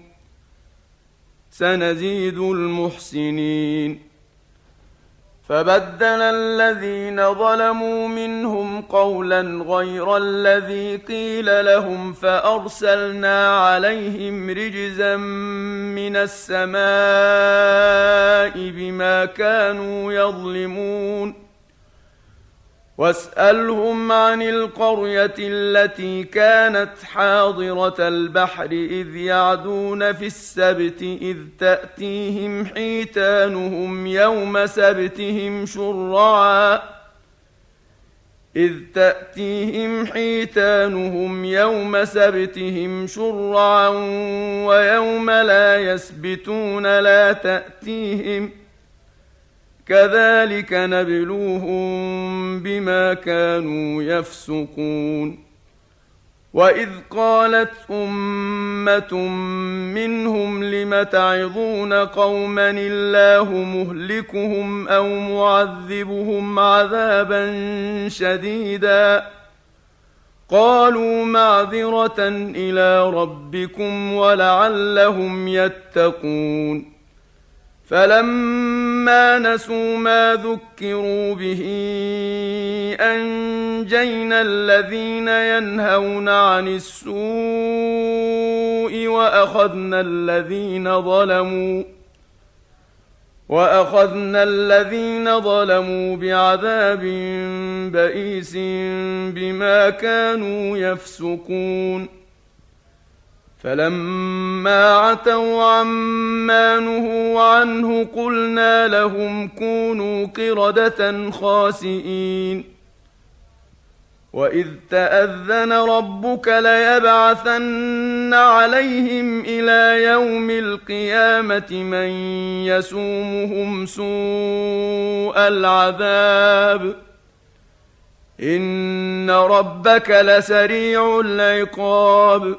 سنزيد المحسنين فبدل الذين ظلموا منهم قولا غير الذي قيل لهم فأرسلنا عليهم رجزا من السماء بما كانوا يظلمون واسألهم عن القرية التي كانت حاضرة البحر إذ يعدون في السبت إذ تأتيهم حيتانهم يوم سبتهم شرعا ويوم لا يسبتون لا تأتيهم كذلك نبلوهم بما كانوا يفسقون وإذ قالت أمة منهم لم تعظون قوما الله مهلكهم أو معذبهم عذابا شديدا قالوا معذرة إلى ربكم ولعلهم يتقون فلما نسوا ما ذكروا به أنجينا الذين ينهون عن السوء وأخذنا الذين ظلموا بعذاب بئيس بما كانوا يفسقون فلما عتوا عما نهوا عنه قلنا لهم كونوا قردة خاسئين وإذ تأذن ربك ليبعثن عليهم إلى يوم القيامة من يسومهم سوء العذاب إن ربك لسريع العقاب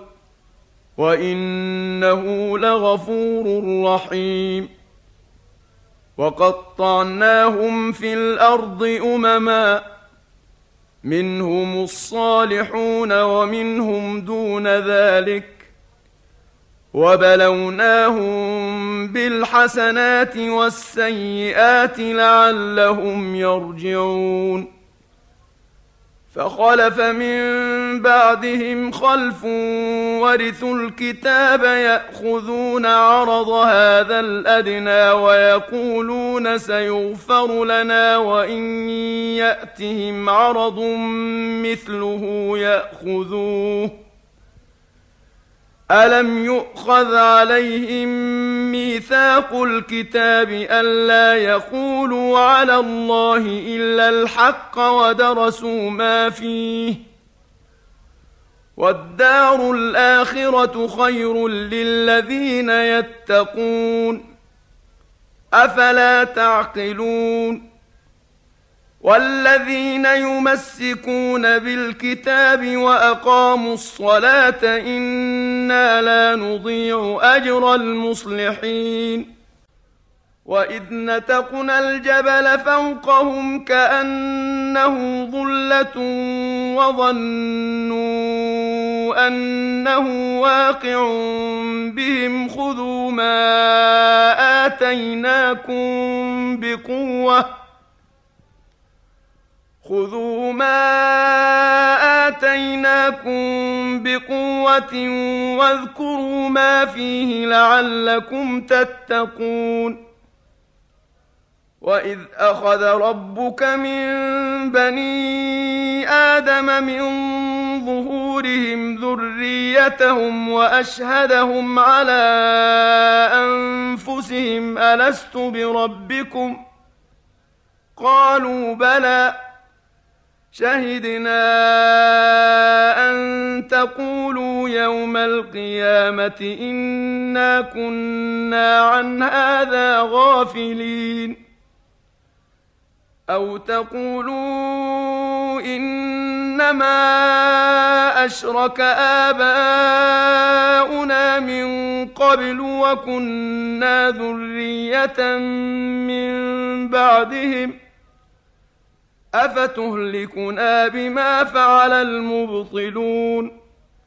وإنه لغفور رحيم وقطعناهم في الأرض أمما منهم الصالحون ومنهم دون ذلك وبلوناهم بالحسنات والسيئات لعلهم يرجعون فخلف من بعدهم خلف ورثوا الكتاب يأخذون عرض هذا الأدنى ويقولون سيغفر لنا وإن يأتهم عرض مثله يأخذوه ألم يؤخذ عليهم ميثاق الكتاب ألا يقولوا على الله إلا الحق ودرسوا ما فيه والدار الآخرة خير للذين يتقون أفلا تعقلون والذين يمسكون بالكتاب وأقاموا الصلاة إنا لا نضيع أجر المصلحين وإذ نتقنا الجبل فوقهم كأنه ظلة وظنوا أنه واقع بهم خذوا ما آتيناكم بقوة واذكروا ما فيه لعلكم تتقون وإذ أخذ ربك من بني آدم من ظهورهم ذريتهم وأشهدهم على أنفسهم ألست بربكم قالوا بلى شهدنا أن تقولوا يوم القيامة إنا كنا عن هذا غافلين أو تقولوا إنما أشرك آباؤنا من قبل وكنا ذرية من بعدهم أفتهلكنا بما فعل المبطلون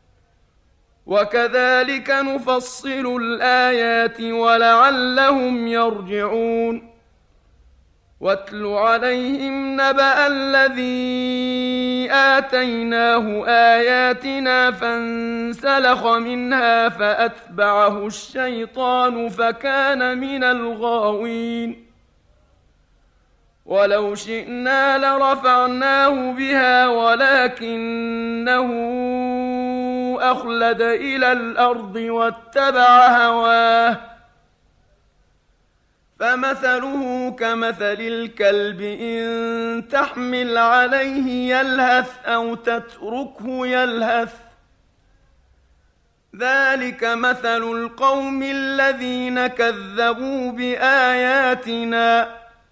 وكذلك نفصل الآيات ولعلهم يرجعون واتل عليهم نبأ الذي آتيناه آياتنا فانسلخ منها فأتبعه الشيطان فكان من الغاوين ولو شئنا لرفعناه بها ولكنه أخلد إلى الأرض واتبع هواه فمثله كمثل الكلب إن تحمل عليه يلهث أو تتركه يلهث ذلك مثل القوم الذين كذبوا بآياتنا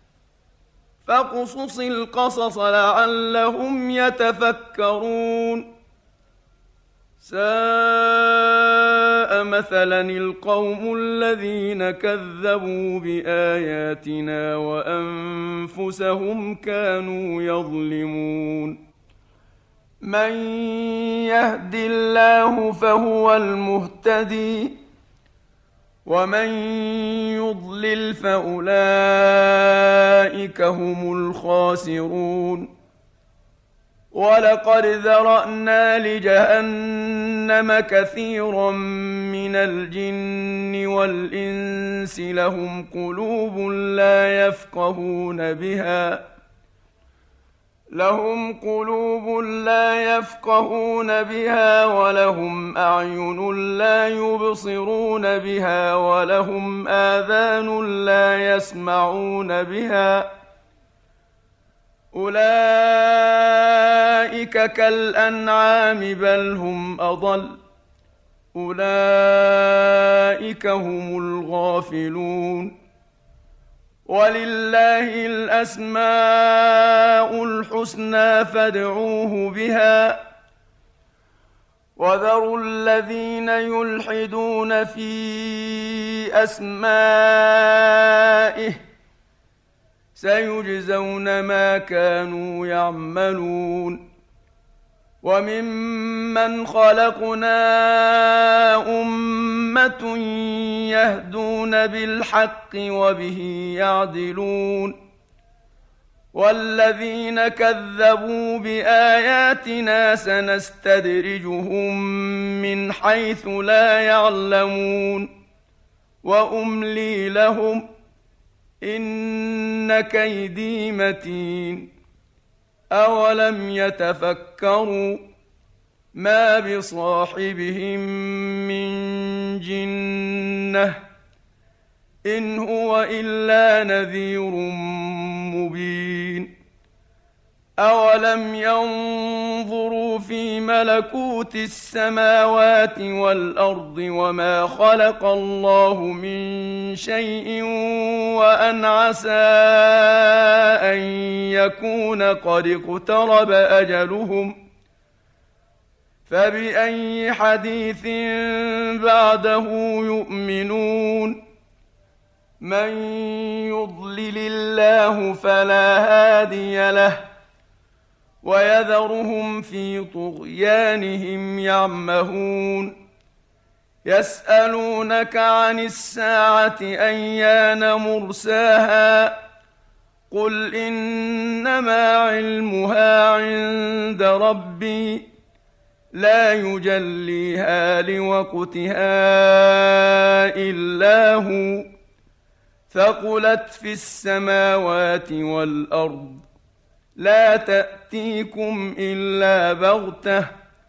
فاقصص القصص لعلهم يتفكرون ساء مثلا القوم الذين كذبوا بآياتنا وأنفسهم كانوا يظلمون من يهد الله فهو المهتدي ومن يضلل فأولئك هم الخاسرون ولقد ذرأنا لجهنم كثيرا من الجن والإنس لهم قلوب لا يفقهون بها ولهم أعين لا يبصرون بها ولهم آذان لا يسمعون بها أولئك كالأنعام بل هم أضل أولئك هم الغافلون ولله الأسماء الحسنى فادعوه بها وذروا الذين يلحدون في أسمائه سيجزون ما كانوا يعملون وممن خلقنا أمة يهدون بالحق وبه يعدلون والذين كذبوا بآياتنا سنستدرجهم من حيث لا يعلمون وأملي لهم إن كيدي متين أولم يتفكروا ما بصاحبهم من جنة إن هو إلا نذير مبين أولم ينظروا في ملكوت السماوات والأرض وما خلق الله من شيء وأن عسى أن يكون قد اقترب أجلهم فبأي حديث بعده يؤمنون من يضلل الله فلا هادي له ويذرهم في طغيانهم يعمهون يسألونك عن الساعة أيان مرساها قل إنما علمها عند ربي لا يجليها لوقتها إلا هو ثقلت في السماوات والأرض لا تأتيكم إلا بغتة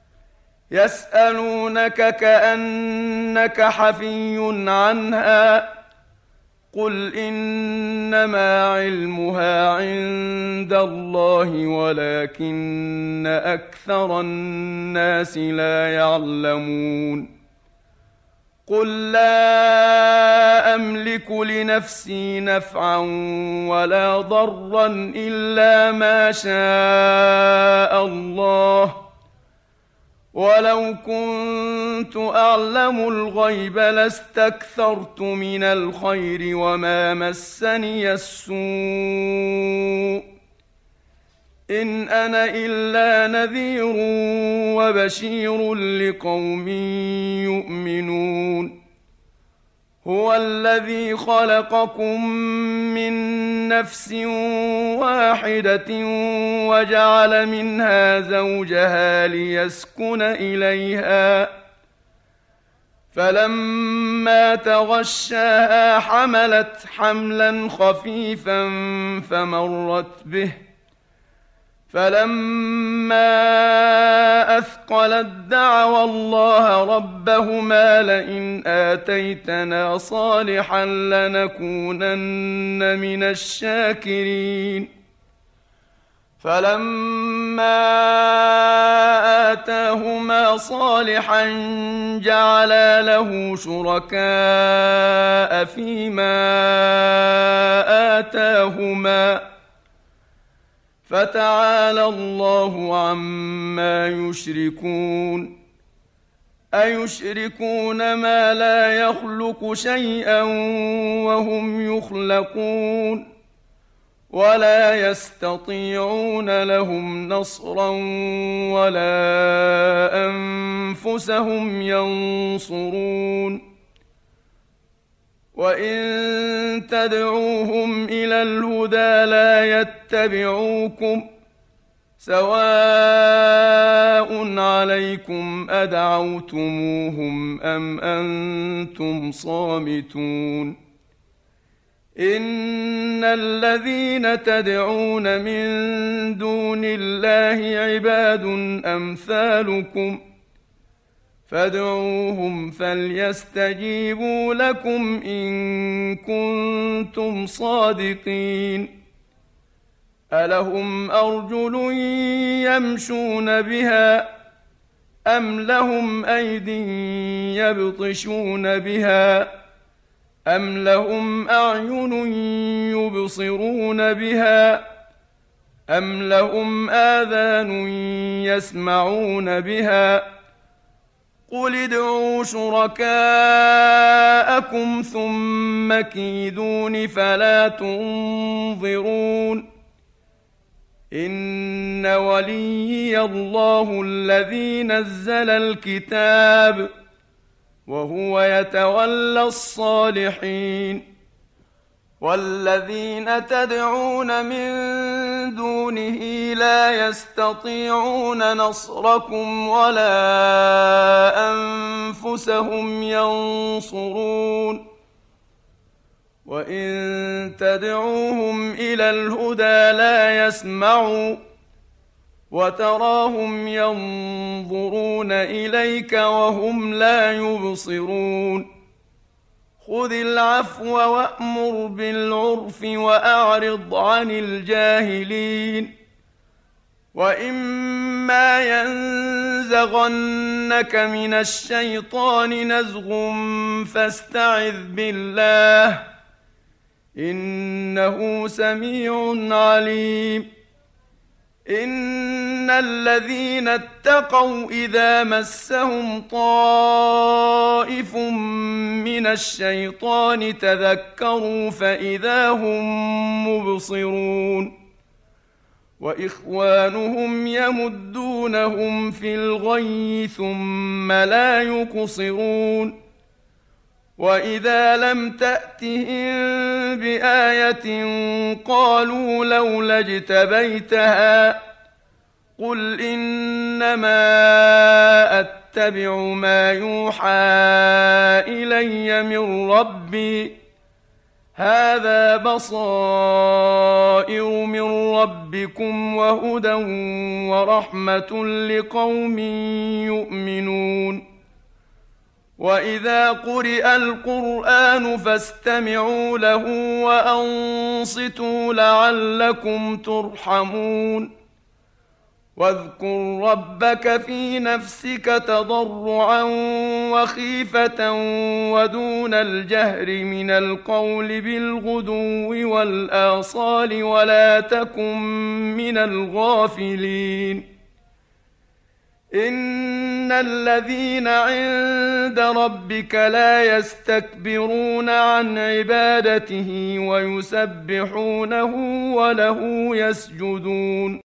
يسألونك كأنك حفي عنها قل إنما علمها عند الله ولكن أكثر الناس لا يعلمون قل لا أملك لنفسي نفعا ولا ضرا إلا ما شاء الله ولو كنت أعلم الغيب لاستكثرت من الخير وما مسني السوء إن أنا إلا نذير وبشير لقوم يؤمنون هو الذي خلقكم من نفس واحدة وجعل منها زوجها ليسكن إليها فلما تغشاها حملت حملا خفيفا فمرت به فلما أثقلت دعوا الله ربهما لئن آتيتنا صالحا لنكونن من الشاكرين فلما آتاهما صالحا جعلا له شركاء فيما آتاهما فتعالى الله عما يشركون أيشركون ما لا يخلق شيئا وهم يخلقون ولا يستطيعون لهم نصرا ولا أنفسهم ينصرون وإن تدعوهم إلى الهدى لا يتبعوكم سواء عليكم أدعوتموهم أم أنتم صامتون إن الذين تدعون من دون الله عباد أمثالكم فادعوهم فليستجيبوا لكم إن كنتم صادقين ألهم أرجل يمشون بها أم لهم أيد يبطشون بها أم لهم أعين يبصرون بها أم لهم آذان يسمعون بها قل ادعوا شركاءكم ثم كيدون فلا تنظرون إن وليي الله الذي نزل الكتاب وهو يتولى الصالحين والذين تدعون من دونه لا يستطيعون نصركم ولا أنفسهم ينصرون وإن تدعوهم إلى الهدى لا يسمعوا وتراهم ينظرون إليك وهم لا يبصرون خذ العفو وأمر بالعرف وأعرض عن الجاهلين وإما ينزغنك من الشيطان نزغ فاستعذ بالله إنه سميع عليم إن الذين اتقوا إذا مسهم طائف من الشيطان تذكروا فإذا هم مبصرون وإخوانهم يمدونهم في الغي ثم لا يقصرون وإذا لم تأتهم بآية قالوا لولا اجتبيتها قل إنما أتبع ما يوحى إلي من ربي هذا بصائر من ربكم وهدى ورحمة لقوم يؤمنون وإذا قرئ القرآن فاستمعوا له وأنصتوا لعلكم ترحمون واذكر ربك في نفسك تضرعا وخيفة ودون الجهر من القول بالغدو والآصال ولا تكن من الغافلين إن الذين عند ربك لا يستكبرون عن عبادته ويسبحونه وله يسجدون